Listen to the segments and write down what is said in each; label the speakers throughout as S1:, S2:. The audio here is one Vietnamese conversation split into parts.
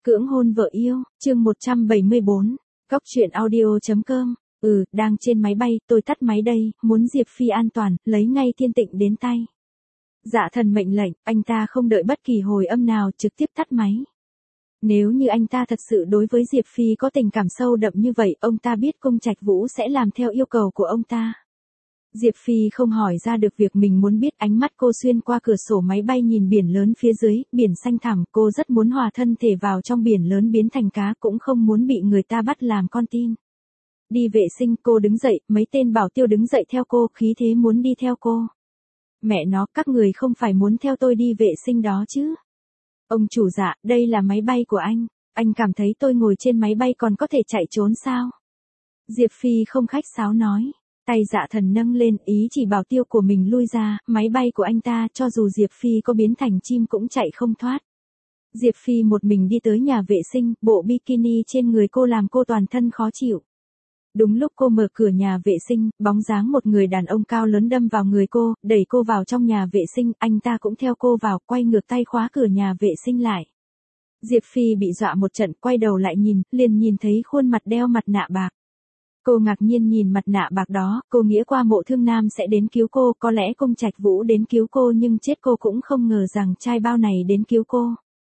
S1: Cưỡng hôn vợ yêu, chương 174, Góc truyện audio.com. Đang trên máy bay, tôi tắt máy đây, muốn Diệp Phi an toàn, lấy ngay Thiên Tịnh đến tay. Dạ thần mệnh lệnh, anh ta không đợi bất kỳ hồi âm nào, trực tiếp tắt máy. Nếu như anh ta thật sự đối với Diệp Phi có tình cảm sâu đậm như vậy, ông ta biết Cung Trạch Vũ sẽ làm theo yêu cầu của ông ta. Diệp Phi không hỏi ra được việc mình muốn biết, ánh mắt cô xuyên qua cửa sổ máy bay nhìn biển lớn phía dưới, biển xanh thẳm, cô rất muốn hòa thân thể vào trong biển lớn biến thành cá, cũng không muốn bị người ta bắt làm con tin. Đi vệ sinh, cô đứng dậy, mấy tên bảo tiêu đứng dậy theo cô, khí thế muốn đi theo cô. Mẹ nó, các người không phải muốn theo tôi đi vệ sinh đó chứ? Ông chủ dạ, đây là máy bay của anh cảm thấy tôi ngồi trên máy bay còn có thể chạy trốn sao? Diệp Phi không khách sáo nói. Tay dạ thần nâng lên, ý chỉ bảo tiêu của mình lui ra, máy bay của anh ta cho dù Diệp Phi có biến thành chim cũng chạy không thoát. Diệp Phi một mình đi tới nhà vệ sinh, bộ bikini trên người cô làm cô toàn thân khó chịu. Đúng lúc cô mở cửa nhà vệ sinh, bóng dáng một người đàn ông cao lớn đâm vào người cô, đẩy cô vào trong nhà vệ sinh, anh ta cũng theo cô vào, quay ngược tay khóa cửa nhà vệ sinh lại. Diệp Phi bị dọa một trận, quay đầu lại nhìn, liền nhìn thấy khuôn mặt đeo mặt nạ bạc. Cô ngạc nhiên nhìn mặt nạ bạc đó, cô nghĩ qua Mộ Thương Nam sẽ đến cứu cô, có lẽ Cung Trạch Vũ đến cứu cô, nhưng chết cô cũng không ngờ rằng trai bao này đến cứu cô.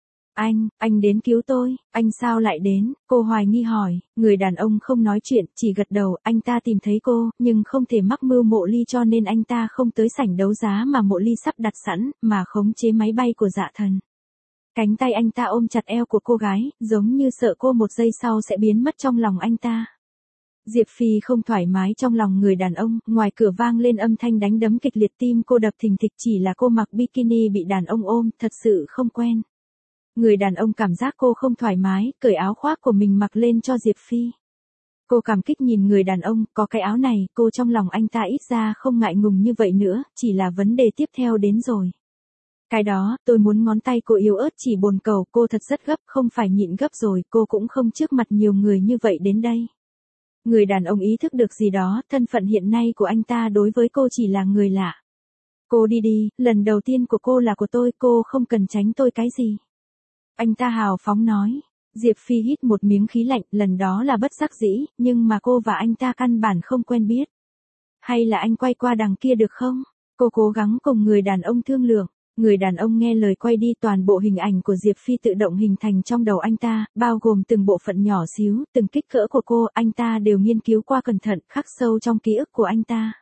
S1: Anh đến cứu tôi, anh sao lại đến? Cô hoài nghi hỏi, người đàn ông không nói chuyện, chỉ gật đầu, anh ta tìm thấy cô, nhưng không thể mắc mưu Mộ Ly cho nên anh ta không tới sảnh đấu giá mà Mộ Ly sắp đặt sẵn, mà khống chế máy bay của Dạ Thần. Cánh tay anh ta ôm chặt eo của cô gái, giống như sợ cô một giây sau sẽ biến mất trong lòng anh ta. Diệp Phi không thoải mái trong lòng người đàn ông, ngoài cửa vang lên âm thanh đánh đấm kịch liệt, tim cô đập thình thịch, chỉ là cô mặc bikini bị đàn ông ôm, thật sự không quen. Người đàn ông cảm giác cô không thoải mái, cởi áo khoác của mình mặc lên cho Diệp Phi. Cô cảm kích nhìn người đàn ông, có cái áo này, cô trong lòng anh ta ít ra không ngại ngùng như vậy nữa, chỉ là vấn đề tiếp theo đến rồi. Cái đó, tôi muốn ngón tay cô yếu ớt chỉ bồn cầu, cô thật rất gấp, không phải nhịn gấp rồi, cô cũng không trước mặt nhiều người như vậy đến đây. Người đàn ông ý thức được gì đó, thân phận hiện nay của anh ta đối với cô chỉ là người lạ. Cô đi đi, lần đầu tiên của cô là của tôi, cô không cần tránh tôi cái gì. Anh ta hào phóng nói. Diệp Phi hít một miếng khí lạnh, lần đó là bất đắc dĩ, nhưng mà cô và anh ta căn bản không quen biết. Hay là anh quay qua đằng kia được không? Cô cố gắng cùng người đàn ông thương lượng. Người đàn ông nghe lời quay đi, toàn bộ hình ảnh của Diệp Phi tự động hình thành trong đầu anh ta, bao gồm từng bộ phận nhỏ xíu, từng kích cỡ của cô, anh ta đều nghiên cứu qua cẩn thận, khắc sâu trong ký ức của anh ta.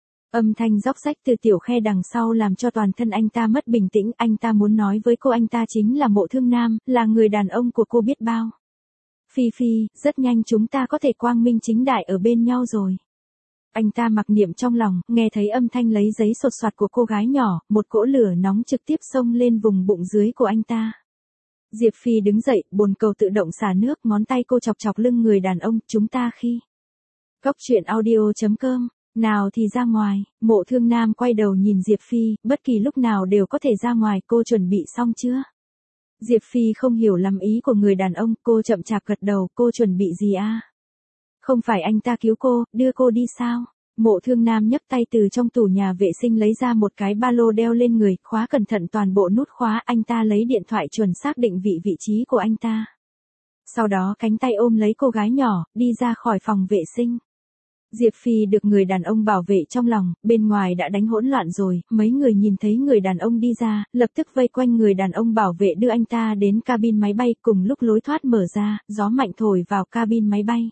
S1: Âm thanh róc rách từ tiểu khe đằng sau làm cho toàn thân anh ta mất bình tĩnh, anh ta muốn nói với cô anh ta chính là Mộ Thương Nam, là người đàn ông của cô biết bao. Phi Phi, rất nhanh chúng ta có thể quang minh chính đại ở bên nhau rồi. Anh ta mặc niệm trong lòng, nghe thấy âm thanh lấy giấy sột soạt của cô gái nhỏ, một cỗ lửa nóng trực tiếp xông lên vùng bụng dưới của anh ta. Diệp Phi đứng dậy, bồn cầu tự động xả nước, ngón tay cô chọc chọc lưng người đàn ông, chúng ta khi. Góc truyện audio.com, nào thì ra ngoài, Mộ Thương Nam quay đầu nhìn Diệp Phi, bất kỳ lúc nào đều có thể ra ngoài, cô chuẩn bị xong chưa? Diệp Phi không hiểu lắm ý của người đàn ông, cô chậm chạp gật đầu, cô chuẩn bị gì à? Không phải anh ta cứu cô, đưa cô đi sao? Mộ Thương Nam nhấc tay từ trong tủ nhà vệ sinh lấy ra một cái ba lô đeo lên người, khóa cẩn thận toàn bộ nút khóa, anh ta lấy điện thoại chuẩn xác định vị trí của anh ta. Sau đó cánh tay ôm lấy cô gái nhỏ, đi ra khỏi phòng vệ sinh. Diệp Phi được người đàn ông bảo vệ trong lòng, bên ngoài đã đánh hỗn loạn rồi, mấy người nhìn thấy người đàn ông đi ra, lập tức vây quanh người đàn ông bảo vệ đưa anh ta đến cabin máy bay, cùng lúc lối thoát mở ra, gió mạnh thổi vào cabin máy bay.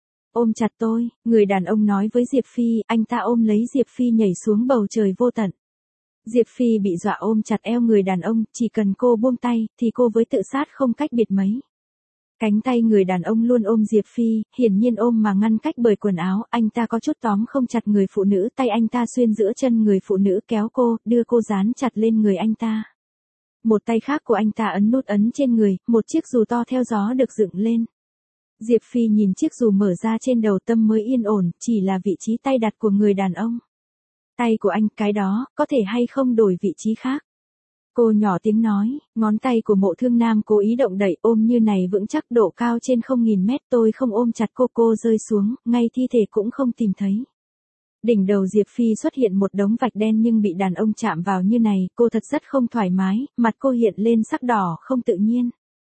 S1: Ôm chặt tôi, người đàn ông nói với Diệp Phi, anh ta ôm lấy Diệp Phi nhảy xuống bầu trời vô tận. Diệp Phi bị dọa ôm chặt eo người đàn ông, chỉ cần cô buông tay, thì cô với tự sát không cách biệt mấy. Cánh tay người đàn ông luôn ôm Diệp Phi, hiển nhiên ôm mà ngăn cách bởi quần áo, anh ta có chút tóm không chặt người phụ nữ, tay anh ta xuyên giữa chân người phụ nữ kéo cô, đưa cô dán chặt lên người anh ta. Một tay khác của anh ta ấn nút ấn trên người, một chiếc dù to theo gió được dựng lên. Diệp Phi nhìn chiếc dù mở ra trên đầu, tâm mới yên ổn, chỉ là vị trí tay đặt của người đàn ông. Tay của anh, cái đó, có thể hay không đổi vị trí khác? Cô nhỏ tiếng nói, ngón tay của Mộ Thương Nam cố ý động đậy, ôm như này vững chắc, độ cao trên 0.000 mét, tôi không ôm chặt cô rơi xuống, ngay thi thể cũng không tìm thấy. Đỉnh đầu Diệp Phi xuất hiện một đống vạch đen nhưng bị đàn ông chạm vào như này, cô thật rất không thoải mái, mặt cô hiện lên sắc đỏ không tự nhiên.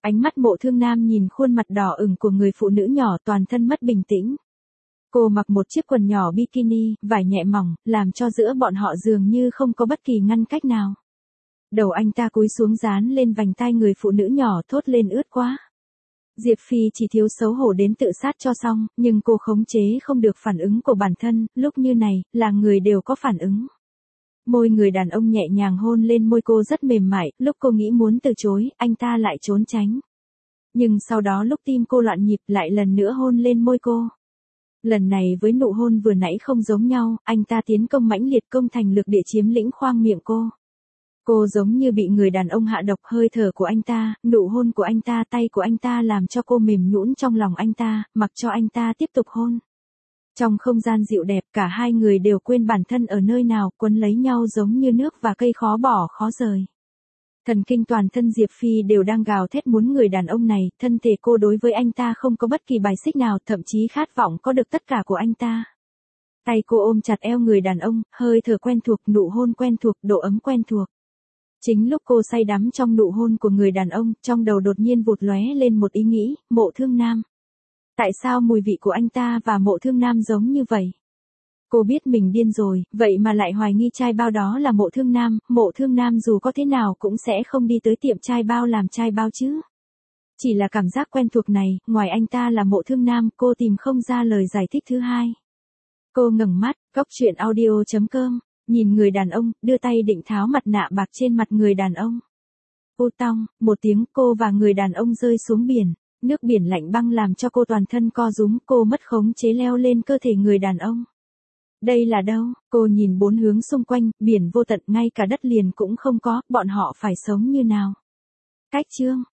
S1: Ánh mắt Mộ Thương Nam nhìn khuôn mặt đỏ ửng của người phụ nữ nhỏ, toàn thân mất bình tĩnh. Cô mặc một chiếc quần nhỏ bikini, vải nhẹ mỏng, làm cho giữa bọn họ dường như không có bất kỳ ngăn cách nào. Đầu anh ta cúi xuống dán lên vành tai người phụ nữ nhỏ, thốt lên ướt quá. Diệp Phi chỉ thiếu xấu hổ đến tự sát cho xong, nhưng cô khống chế không được phản ứng của bản thân, lúc như này, là người đều có phản ứng. Môi người đàn ông nhẹ nhàng hôn lên môi cô rất mềm mại, lúc cô nghĩ muốn từ chối, anh ta lại trốn tránh. Nhưng sau đó lúc tim cô loạn nhịp lại lần nữa hôn lên môi cô. Lần này với nụ hôn vừa nãy không giống nhau, anh ta tiến công mãnh liệt, công thành lược địa, chiếm lĩnh khoang miệng cô. Cô giống như bị người đàn ông hạ độc, hơi thở của anh ta, nụ hôn của anh ta, tay của anh ta làm cho cô mềm nhũn trong lòng anh ta, mặc cho anh ta tiếp tục hôn. Trong không gian dịu đẹp, cả hai người đều quên bản thân ở nơi nào, quấn lấy nhau giống như nước và cây khó bỏ khó rời. Thần kinh toàn thân Diệp Phi đều đang gào thét muốn người đàn ông này, thân thể cô đối với anh ta không có bất kỳ bài xích nào, thậm chí khát vọng có được tất cả của anh ta. Tay cô ôm chặt eo người đàn ông, hơi thở quen thuộc, nụ hôn quen thuộc, độ ấm quen thuộc. Chính lúc cô say đắm trong nụ hôn của người đàn ông, trong đầu đột nhiên vụt lóe lên một ý nghĩ, Mộ Thương Nam. Tại sao mùi vị của anh ta và Mộ Thương Nam giống như vậy? Cô biết mình điên rồi, vậy mà lại hoài nghi chai bao đó là Mộ Thương Nam dù có thế nào cũng sẽ không đi tới tiệm chai bao làm chai bao chứ. Chỉ là cảm giác quen thuộc này, ngoài anh ta là Mộ Thương Nam, cô tìm không ra lời giải thích thứ hai. Cô ngẩng mắt, góc truyện audio.com, nhìn người đàn ông, đưa tay định tháo mặt nạ bạc trên mặt người đàn ông. Ô tong, một tiếng, cô và người đàn ông rơi xuống biển. Nước biển lạnh băng làm cho cô toàn thân co rúm, cô mất khống chế leo lên cơ thể người đàn ông. Đây là đâu? Cô nhìn bốn hướng xung quanh, biển vô tận, ngay cả đất liền cũng không có, bọn họ phải sống như nào? Cách chương